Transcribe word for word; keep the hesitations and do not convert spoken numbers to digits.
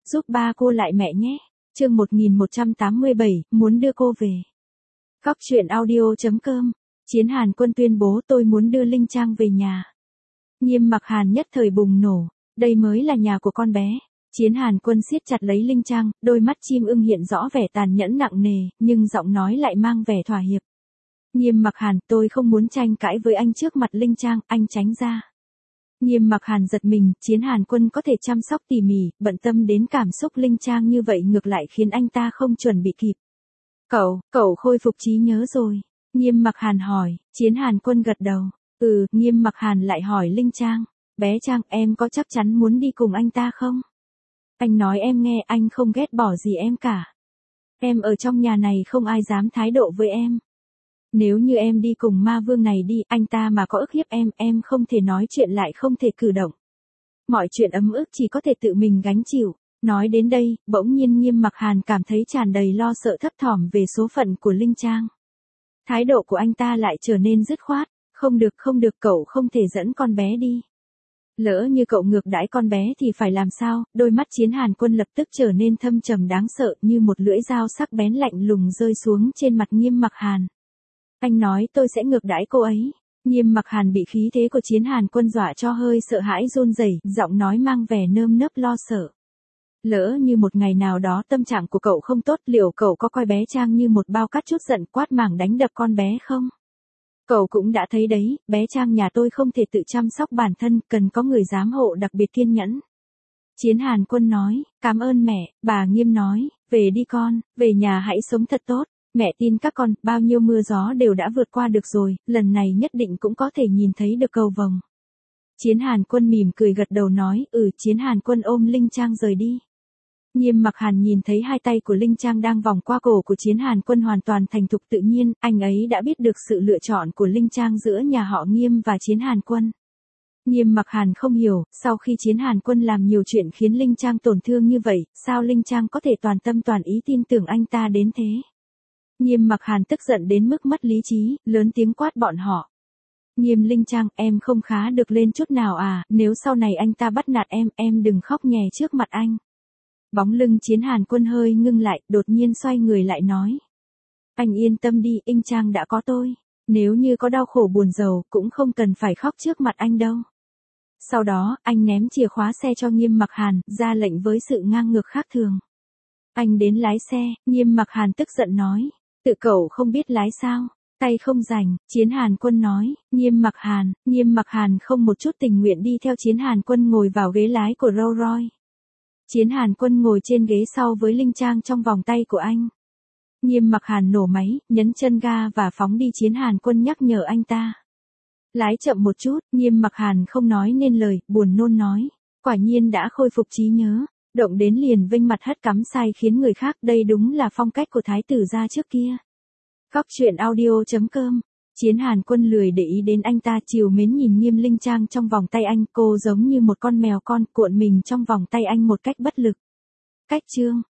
giúp ba cô lại mẹ nhé. Chương một nghìn một trăm tám mươi bảy, muốn đưa cô về. Góc truyện audio chấm com. Chiến Hàn Quân tuyên bố tôi muốn đưa Linh Trang về nhà. Nghiêm Mặc Hàn nhất thời bùng nổ, đây mới là nhà của con bé. Chiến Hàn Quân siết chặt lấy Linh Trang, đôi mắt chim ưng hiện rõ vẻ tàn nhẫn nặng nề, nhưng giọng nói lại mang vẻ thỏa hiệp. Nghiêm Mặc Hàn, tôi không muốn tranh cãi với anh trước mặt Linh Trang, anh tránh ra. Nghiêm Mặc Hàn giật mình, Chiến Hàn Quân có thể chăm sóc tỉ mỉ, bận tâm đến cảm xúc Linh Trang như vậy ngược lại khiến anh ta không chuẩn bị kịp. Cậu, cậu khôi phục trí nhớ rồi. Nghiêm Mặc Hàn hỏi, Chiến Hàn Quân gật đầu. Ừ, Nghiêm Mặc Hàn lại hỏi Linh Trang, bé Trang em có chắc chắn muốn đi cùng anh ta không? Anh nói em nghe, anh không ghét bỏ gì em cả. Em ở trong nhà này không ai dám thái độ với em. Nếu như em đi cùng ma vương này đi, anh ta mà có ức hiếp em, em không thể nói chuyện lại không thể cử động. Mọi chuyện ấm ức chỉ có thể tự mình gánh chịu. Nói đến đây, bỗng nhiên Nghiêm Mặc Hàn cảm thấy tràn đầy lo sợ thấp thỏm về số phận của Linh Trang. Thái độ của anh ta lại trở nên dứt khoát, không được không được cậu không thể dẫn con bé đi. Lỡ như cậu ngược đãi con bé thì phải làm sao? Đôi mắt Chiến Hàn Quân lập tức trở nên thâm trầm đáng sợ như một lưỡi dao sắc bén lạnh lùng rơi xuống trên mặt Nghiêm Mặc Hàn. Anh nói tôi sẽ ngược đãi cô ấy. Nghiêm Mặc Hàn bị khí thế của Chiến Hàn Quân dọa cho hơi sợ hãi run rẩy, giọng nói mang vẻ nơm nớp lo sợ. Lỡ như một ngày nào đó tâm trạng của cậu không tốt, liệu cậu có coi bé Trang như một bao cát chút giận quát mảng đánh đập con bé không? Cậu cũng đã thấy đấy, bé Trang nhà tôi không thể tự chăm sóc bản thân, cần có người giám hộ đặc biệt kiên nhẫn. Chiến Hàn Quân nói, cảm ơn mẹ. Bà Nghiêm nói, về đi con, về nhà hãy sống thật tốt. Mẹ tin các con, bao nhiêu mưa gió đều đã vượt qua được rồi, lần này nhất định cũng có thể nhìn thấy được cầu vồng. Chiến Hàn Quân mỉm cười gật đầu nói, ừ. Chiến Hàn Quân ôm Linh Trang rời đi. Nghiêm Mặc Hàn nhìn thấy hai tay của Linh Trang đang vòng qua cổ của Chiến Hàn Quân hoàn toàn thành thục tự nhiên, anh ấy đã biết được sự lựa chọn của Linh Trang giữa nhà họ Nghiêm và Chiến Hàn Quân. Nghiêm Mặc Hàn không hiểu, sau khi Chiến Hàn Quân làm nhiều chuyện khiến Linh Trang tổn thương như vậy, sao Linh Trang có thể toàn tâm toàn ý tin tưởng anh ta đến thế? Nghiêm Mặc Hàn tức giận đến mức mất lý trí, lớn tiếng quát bọn họ. Nghiêm Linh Trang, em không khá được lên chút nào à, nếu sau này anh ta bắt nạt em, em đừng khóc nhè trước mặt anh. Bóng lưng Chiến Hàn Quân hơi ngưng lại, đột nhiên xoay người lại nói. Anh yên tâm đi, Linh Trang đã có tôi. Nếu như có đau khổ buồn rầu, cũng không cần phải khóc trước mặt anh đâu. Sau đó, anh ném chìa khóa xe cho Nghiêm Mặc Hàn, ra lệnh với sự ngang ngược khác thường. Anh đến lái xe. Nghiêm Mặc Hàn tức giận nói. Tự cậu không biết lái sao? Tay không rảnh. Chiến Hàn Quân nói. Nghiêm Mặc Hàn. Nghiêm Mặc Hàn không một chút tình nguyện đi theo Chiến Hàn Quân ngồi vào ghế lái của Rolls Royce. Chiến Hàn Quân ngồi trên ghế sau với Linh Trang trong vòng tay của anh. Nghiêm Mặc Hàn nổ máy, nhấn chân ga và phóng đi. Chiến Hàn Quân nhắc nhở anh ta. Lái chậm một chút. Nghiêm Mặc Hàn không nói nên lời, buồn nôn nói. Quả nhiên đã khôi phục trí nhớ. Động đến liền vênh mặt hất cắm sai khiến người khác, đây đúng là phong cách của thái tử gia trước kia. Góc truyện audio chấm com. Chiến Hàn Quân lười để ý đến anh ta, trìu mến nhìn Nghiêm Linh Trang trong vòng tay anh, cô giống như một con mèo con cuộn mình trong vòng tay anh một cách bất lực. Cách chương